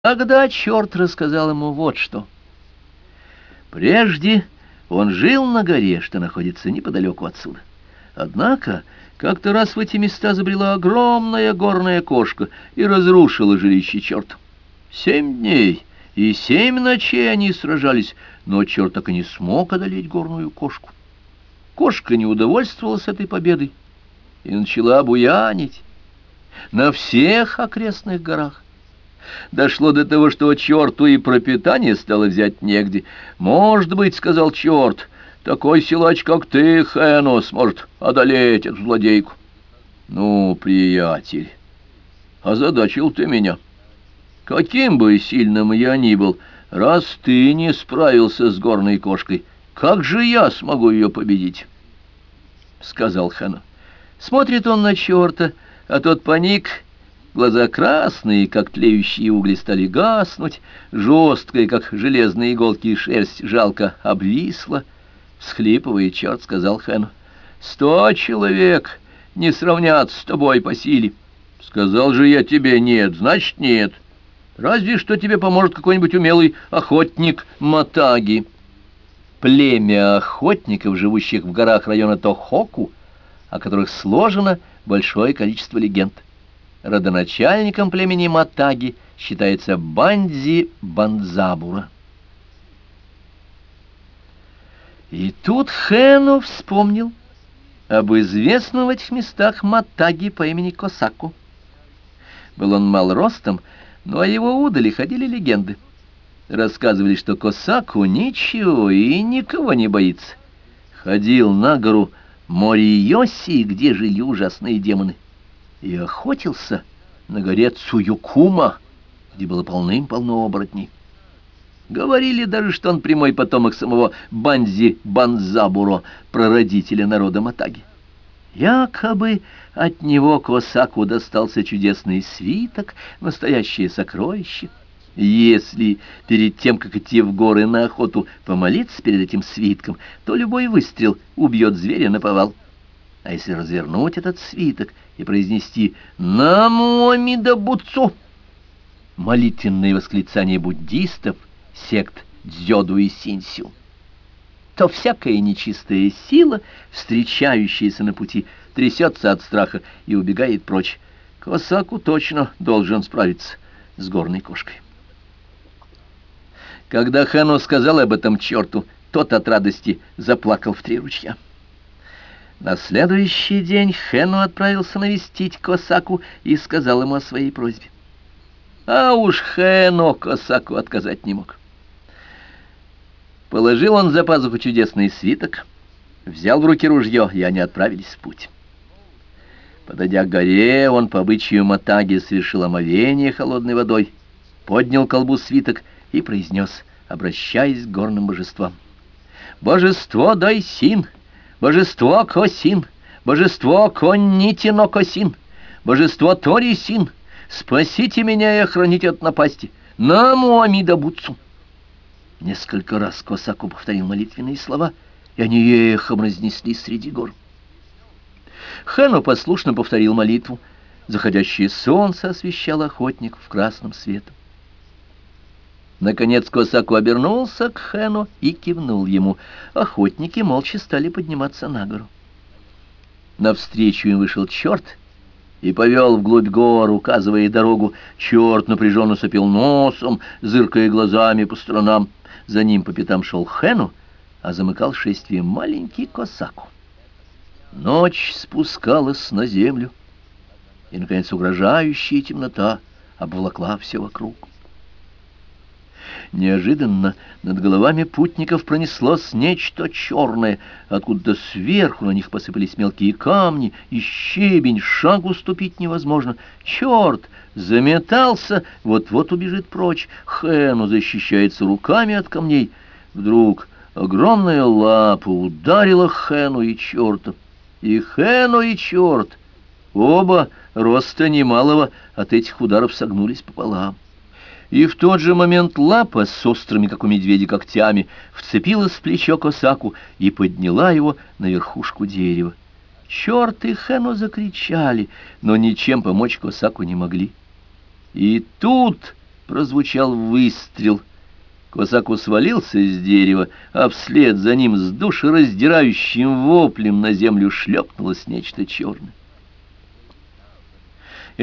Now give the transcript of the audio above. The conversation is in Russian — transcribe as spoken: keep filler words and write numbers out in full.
Тогда черт рассказал ему вот что. Прежде он жил на горе, что находится неподалеку отсюда. Однако как-то раз в эти места забрела огромная горная кошка и разрушила жилище черта. Семь дней и семь ночей они сражались, но черт так и не смог одолеть горную кошку. Кошка не удовольствовалась этой победой и начала буянить на всех окрестных горах. Дошло до того, что черту и пропитание стало взять негде. «Может быть, — сказал черт, — такой силач, как ты, Хэно, сможет одолеть эту злодейку». «Ну, приятель, озадачил ты меня. Каким бы сильным я ни был, раз ты не справился с горной кошкой, как же я смогу ее победить?» — сказал Хэно. Смотрит он на черта, а тот паник. Глаза красные, как тлеющие угли, стали гаснуть, жесткая, как железные иголки, шерсть жалко обвисла. Всхлипывая, черт сказал Хэну: «Сто человек не сравнятся с тобой по силе». «Сказал же я тебе нет, значит нет. Разве что тебе поможет какой-нибудь умелый охотник Матаги». Племя охотников, живущих в горах района Тохоку, о которых сложено большое количество легенд. Родоначальником племени Матаги считается Бандзи Банзабура. И тут Хэно вспомнил об известном в этих местах Матаги по имени Косаку. Был он мал ростом, но о его удали ходили легенды. Рассказывали, что Косаку ничего и никого не боится. Ходил на гору Мориёси, где жили ужасные демоны, и охотился на горе Цуюкума, где было полным-полно оборотней. Говорили даже, что он прямой потомок самого Бандзи Банзабуро, прародителя народа Матаги. Якобы от него Косаку достался чудесный свиток, настоящее сокровище. Если перед тем, как идти в горы на охоту, помолиться перед этим свитком, то любой выстрел убьет зверя наповал. А если развернуть этот свиток и произнести «Наму Амида Буцу», молитвенные восклицания буддистов, сект Дзёду и Синсю, то всякая нечистая сила, встречающаяся на пути, трясется от страха и убегает прочь. Косаку точно должен справиться с горной кошкой. Когда Хэно сказал об этом черту, тот от радости заплакал в три ручья. На следующий день Хэно отправился навестить Косаку и сказал ему о своей просьбе. А уж Хэно Косаку отказать не мог. Положил он за пазуху чудесный свиток, взял в руки ружье, и они отправились в путь. Подойдя к горе, он по обычаю Матаги совершил омовение холодной водой, поднял к колбу свиток и произнес, обращаясь к горным божествам: «Божество Дайсин! Божество Косин, божество Коннитино Косин, божество Торисин, спасите меня и охраните от напасти. Наму Амида Буцу». Несколько раз Косаку повторил молитвенные слова, и они эхом разнеслись среди гор. Хэно послушно повторил молитву. Заходящее солнце освещало охотников красным светом. Наконец Косаку обернулся к Хэно и кивнул ему. Охотники молча стали подниматься на гору. Навстречу им вышел черт и повел вглубь гор, указывая дорогу. Черт напряженно сопел носом, зыркая глазами по сторонам. За ним по пятам шел Хэно, а замыкал шествие маленький Косаку. Ночь спускалась на землю, и, наконец, угрожающая темнота обволокла все вокруг. Неожиданно над головами путников пронеслось нечто черное. Откуда-то сверху на них посыпались мелкие камни и щебень, шагу ступить невозможно. Черт заметался, вот-вот убежит прочь. Хэно защищается руками от камней. Вдруг огромная лапа ударила Хэно и черта. И Хэно, и черт, оба роста немалого, от этих ударов согнулись пополам. И в тот же момент лапа с острыми, как у медведя, когтями вцепилась в плечо Косаку и подняла его на верхушку дерева. Черт и Хэно закричали, но ничем помочь Косаку не могли. И тут прозвучал выстрел. Квасаку свалился с дерева, а вслед за ним с душераздирающим воплем на землю шлепнулось нечто черное.